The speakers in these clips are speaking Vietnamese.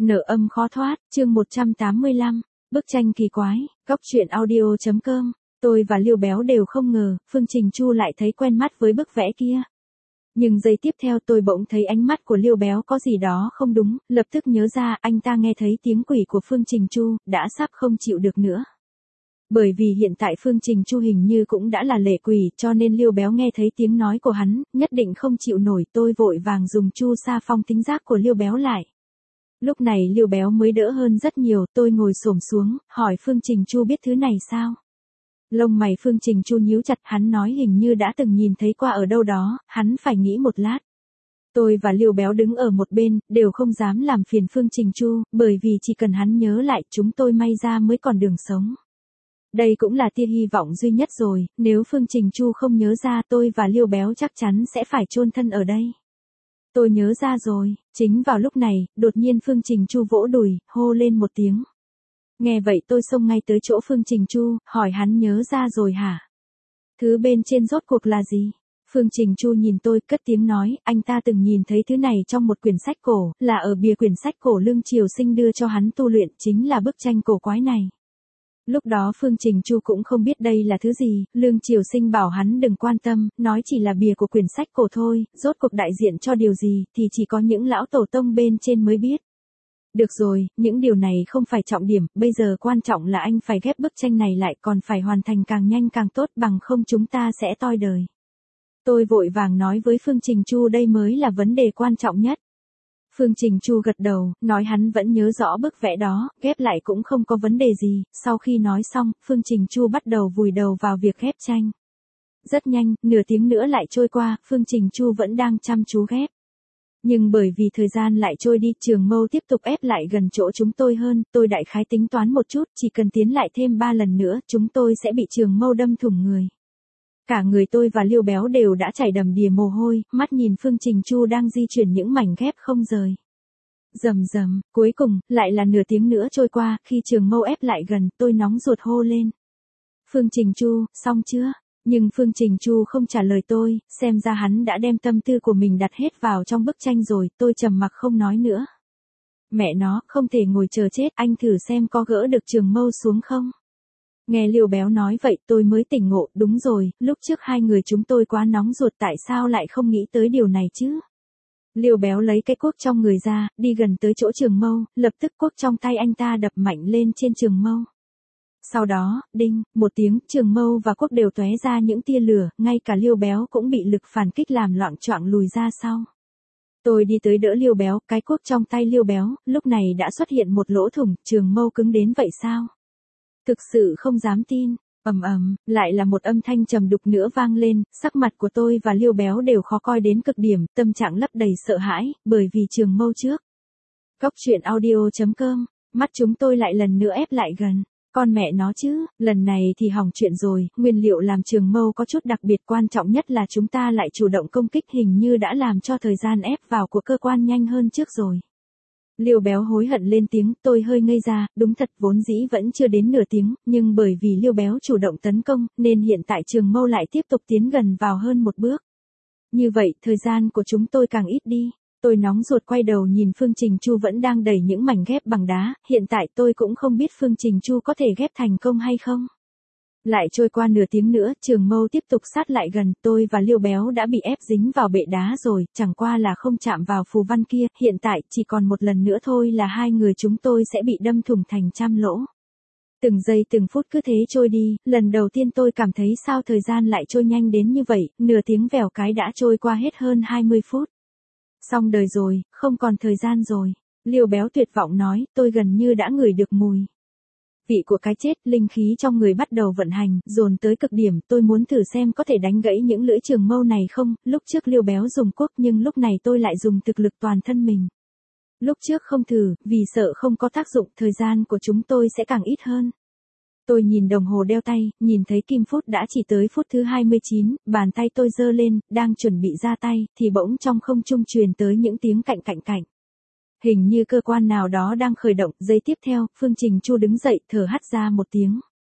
Nợ âm khó thoát, chương 185, bức tranh kỳ quái, góc truyện audio.com. Tôi và Liêu Béo đều không ngờ, Phương Trình Chu lại thấy quen mắt với bức vẽ kia. Nhưng giây tiếp theo tôi bỗng thấy ánh mắt của Liêu Béo có gì đó không đúng, lập tức nhớ ra anh ta nghe thấy tiếng quỷ của Phương Trình Chu, đã sắp không chịu được nữa. Bởi vì hiện tại Phương Trình Chu hình như cũng đã là lệ quỷ, cho nên Liêu Béo nghe thấy tiếng nói của hắn, nhất định không chịu nổi. Tôi vội vàng dùng Chu Sa Phong tính giác của Liêu Béo lại. Lúc này Liêu Béo mới đỡ hơn rất nhiều, tôi ngồi xổm xuống, hỏi Phương Trình Chu biết thứ này sao? Lông mày Phương Trình Chu nhíu chặt, hắn nói hình như đã từng nhìn thấy qua ở đâu đó, hắn phải nghĩ một lát. Tôi và Liêu Béo đứng ở một bên, đều không dám làm phiền Phương Trình Chu, bởi vì chỉ cần hắn nhớ lại chúng tôi may ra mới còn đường sống. Đây cũng là tia hy vọng duy nhất rồi, nếu Phương Trình Chu không nhớ ra tôi và Liêu Béo chắc chắn sẽ phải chôn thân ở đây. Tôi nhớ ra rồi, chính vào lúc này, đột nhiên Phương Trình Chu vỗ đùi, hô lên một tiếng. Nghe vậy tôi xông ngay tới chỗ Phương Trình Chu, hỏi hắn nhớ ra rồi hả? Thứ bên trên rốt cuộc là gì? Phương Trình Chu nhìn tôi, cất tiếng nói, anh ta từng nhìn thấy thứ này trong một quyển sách cổ, là ở bìa quyển sách cổ Lương Triều Sinh đưa cho hắn tu luyện, chính là bức tranh cổ quái này. Lúc đó Phương Trình Chu cũng không biết đây là thứ gì, Lương Triều Sinh bảo hắn đừng quan tâm, nói chỉ là bìa của quyển sách cổ thôi, rốt cuộc đại diện cho điều gì, thì chỉ có những lão tổ tông bên trên mới biết. Được rồi, những điều này không phải trọng điểm, bây giờ quan trọng là anh phải ghép bức tranh này lại, còn phải hoàn thành càng nhanh càng tốt, bằng không chúng ta sẽ toi đời. Tôi vội vàng nói với Phương Trình Chu đây mới là vấn đề quan trọng nhất. Phương Trình Chu gật đầu, nói hắn vẫn nhớ rõ bức vẽ đó, ghép lại cũng không có vấn đề gì. Sau khi nói xong, Phương Trình Chu bắt đầu vùi đầu vào việc ghép tranh. Rất nhanh, nửa tiếng nữa lại trôi qua, Phương Trình Chu vẫn đang chăm chú ghép. Nhưng bởi vì thời gian lại trôi đi, Trường Mâu tiếp tục ép lại gần chỗ chúng tôi hơn, tôi đại khái tính toán một chút, chỉ cần tiến lại thêm 3 lần nữa, chúng tôi sẽ bị Trường Mâu đâm thủng người. Cả người tôi và Liêu Béo đều đã chảy đầm đìa mồ hôi, mắt nhìn Phương Trình Chu đang di chuyển những mảnh ghép không rời. Rầm rầm, cuối cùng, lại là nửa tiếng nữa trôi qua, khi Trường Mâu ép lại gần, tôi nóng ruột hô lên. Phương Trình Chu, xong chưa? Nhưng Phương Trình Chu không trả lời tôi, xem ra hắn đã đem tâm tư của mình đặt hết vào trong bức tranh rồi, tôi trầm mặc không nói nữa. Mẹ nó, không thể ngồi chờ chết, anh thử xem có gỡ được Trường Mâu xuống không? Nghe Liêu Béo nói vậy tôi mới tỉnh ngộ, đúng rồi, lúc trước hai người chúng tôi quá nóng ruột tại sao lại không nghĩ tới điều này chứ? Liêu Béo lấy cái cuốc trong người ra, đi gần tới chỗ Trường Mâu, lập tức cuốc trong tay anh ta đập mạnh lên trên Trường Mâu. Sau đó, đinh, một tiếng, Trường Mâu và cuốc đều tóe ra những tia lửa, ngay cả Liêu Béo cũng bị lực phản kích làm loạng choạng lùi ra sau. Tôi đi tới đỡ Liêu Béo, cái cuốc trong tay Liêu Béo, lúc này đã xuất hiện một lỗ thủng, Trường Mâu cứng đến vậy sao? Thực sự không dám tin, lại là một âm thanh trầm đục nữa vang lên, sắc mặt của tôi và Liêu Béo đều khó coi đến cực điểm, tâm trạng lấp đầy sợ hãi, bởi vì Trường Mâu trước. Góc truyện audio.com, mắt chúng tôi lại lần nữa ép lại gần. Con mẹ nó chứ, lần này thì hỏng chuyện rồi, nguyên liệu làm Trường Mâu có chút đặc biệt, quan trọng nhất là chúng ta lại chủ động công kích, hình như đã làm cho thời gian ép vào của cơ quan nhanh hơn trước rồi. Liêu Béo hối hận lên tiếng, tôi hơi ngây ra, đúng thật vốn dĩ vẫn chưa đến nửa tiếng, nhưng bởi vì Liêu Béo chủ động tấn công, nên hiện tại Trường Mâu lại tiếp tục tiến gần vào hơn một bước. Như vậy, thời gian của chúng tôi càng ít đi. Tôi nóng ruột quay đầu nhìn Phương Trình Chu vẫn đang đẩy những mảnh ghép bằng đá, hiện tại tôi cũng không biết Phương Trình Chu có thể ghép thành công hay không. Lại trôi qua nửa tiếng nữa, Trường Mâu tiếp tục sát lại gần, tôi và Liêu Béo đã bị ép dính vào bệ đá rồi, chẳng qua là không chạm vào phù văn kia, hiện tại chỉ còn một lần nữa thôi là hai người chúng tôi sẽ bị đâm thủng thành trăm lỗ. Từng giây từng phút cứ thế trôi đi, lần đầu tiên tôi cảm thấy sao thời gian lại trôi nhanh đến như vậy, nửa tiếng vèo cái đã trôi qua hết hơn 20 phút. Xong đời rồi, không còn thời gian rồi. Liêu Béo tuyệt vọng nói, tôi gần như đã ngửi được mùi vị của cái chết, linh khí trong người bắt đầu vận hành, dồn tới cực điểm, tôi muốn thử xem có thể đánh gãy những lưỡi Trường Mâu này không, lúc trước Liêu Béo dùng cuốc nhưng lúc này tôi lại dùng thực lực toàn thân mình. Lúc trước không thử, vì sợ không có tác dụng, thời gian của chúng tôi sẽ càng ít hơn. Tôi nhìn đồng hồ đeo tay, nhìn thấy kim phút đã chỉ tới phút thứ 29, bàn tay tôi giơ lên, đang chuẩn bị ra tay, thì bỗng trong không trung truyền tới những tiếng cạnh cạnh cạnh. Hình như cơ quan nào đó đang khởi động, giây tiếp theo, Phương Trình Chu đứng dậy, thở hắt ra một tiếng.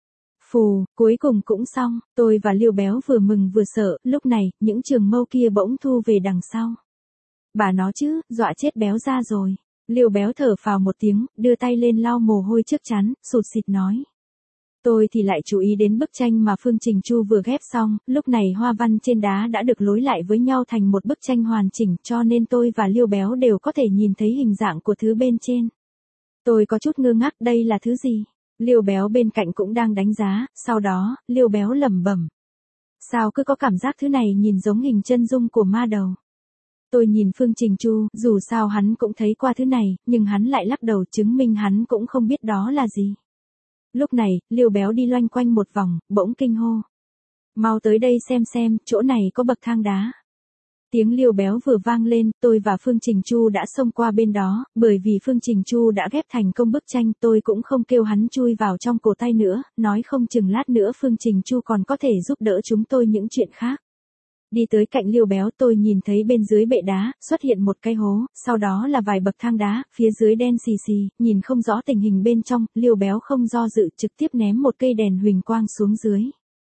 Phù, cuối cùng cũng xong, tôi và Liêu Béo vừa mừng vừa sợ, lúc này, những Trường Mâu kia bỗng thu về đằng sau. Bà nó chứ, dọa chết Béo ra rồi. Liêu Béo thở phào một tiếng, đưa tay lên lau mồ hôi trước trán, sụt sịt nói. Tôi thì lại chú ý đến bức tranh mà Phương Trình Chu vừa ghép xong, lúc này hoa văn trên đá đã được nối lại với nhau thành một bức tranh hoàn chỉnh, cho nên tôi và Liêu Béo đều có thể nhìn thấy hình dạng của thứ bên trên. Tôi có chút ngơ ngác, đây là thứ gì? Liêu Béo bên cạnh cũng đang đánh giá, sau đó, Liêu Béo lẩm bẩm. Sao cứ có cảm giác thứ này nhìn giống hình chân dung của ma đầu? Tôi nhìn Phương Trình Chu, dù sao hắn cũng thấy qua thứ này, nhưng hắn lại lắc đầu chứng minh hắn cũng không biết đó là gì. Lúc này, Liêu Béo đi loanh quanh một vòng, bỗng kinh hô. Mau tới đây xem, chỗ này có bậc thang đá. Tiếng Liêu Béo vừa vang lên, tôi và Phương Trình Chu đã xông qua bên đó, bởi vì Phương Trình Chu đã ghép thành công bức tranh, tôi cũng không kêu hắn chui vào trong cổ tay nữa, nói không chừng lát nữa Phương Trình Chu còn có thể giúp đỡ chúng tôi những chuyện khác. Đi tới cạnh Liêu Béo, tôi nhìn thấy bên dưới bệ đá, xuất hiện một cái hố, sau đó là vài bậc thang đá, phía dưới đen xì xì, nhìn không rõ tình hình bên trong, Liêu Béo không do dự trực tiếp ném một cây đèn huỳnh quang xuống dưới.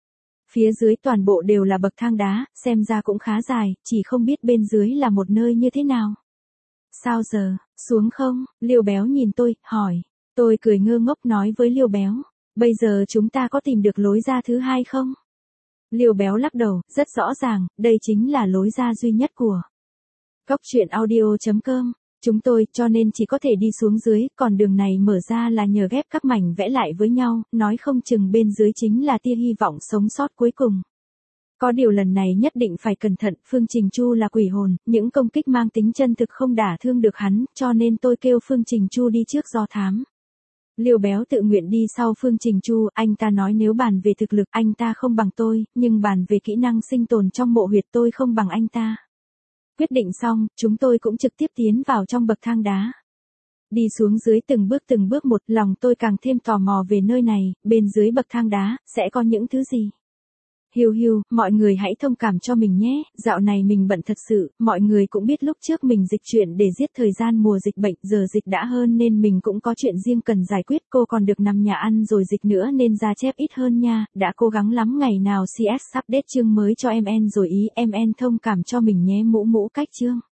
Phía dưới toàn bộ đều là bậc thang đá, xem ra cũng khá dài, chỉ không biết bên dưới là một nơi như thế nào. Sao giờ, xuống không? Liêu Béo nhìn tôi, hỏi. Tôi cười ngơ ngốc nói với Liêu Béo, bây giờ chúng ta có tìm được lối ra thứ hai không? Liêu Béo lắc đầu, rất rõ ràng, đây chính là lối ra duy nhất của Cóc Truyện Audio.com. Chúng tôi, cho nên chỉ có thể đi xuống dưới, còn đường này mở ra là nhờ ghép các mảnh vẽ lại với nhau, nói không chừng bên dưới chính là tia hy vọng sống sót cuối cùng. Có điều lần này nhất định phải cẩn thận, Phương Trình Chu là quỷ hồn, những công kích mang tính chân thực không đả thương được hắn, cho nên tôi kêu Phương Trình Chu đi trước do thám. Liêu Béo tự nguyện đi sau Phương Trình Chu, anh ta nói nếu bàn về thực lực anh ta không bằng tôi, nhưng bàn về kỹ năng sinh tồn trong mộ huyệt tôi không bằng anh ta. Quyết định xong, chúng tôi cũng trực tiếp tiến vào trong bậc thang đá. Đi xuống dưới từng bước một, lòng tôi càng thêm tò mò về nơi này, bên dưới bậc thang đá, sẽ có những thứ gì. Hiu, mọi người hãy thông cảm cho mình nhé, dạo này mình bận thật sự, mọi người cũng biết lúc trước mình dịch chuyện để giết thời gian mùa dịch bệnh, giờ dịch đã hơn nên mình cũng có chuyện riêng cần giải quyết, cô còn được nằm nhà ăn rồi dịch nữa nên ra chép ít hơn nha, đã cố gắng lắm ngày nào CS update chương mới cho MN rồi ý, MN thông cảm cho mình nhé mũ cách chương.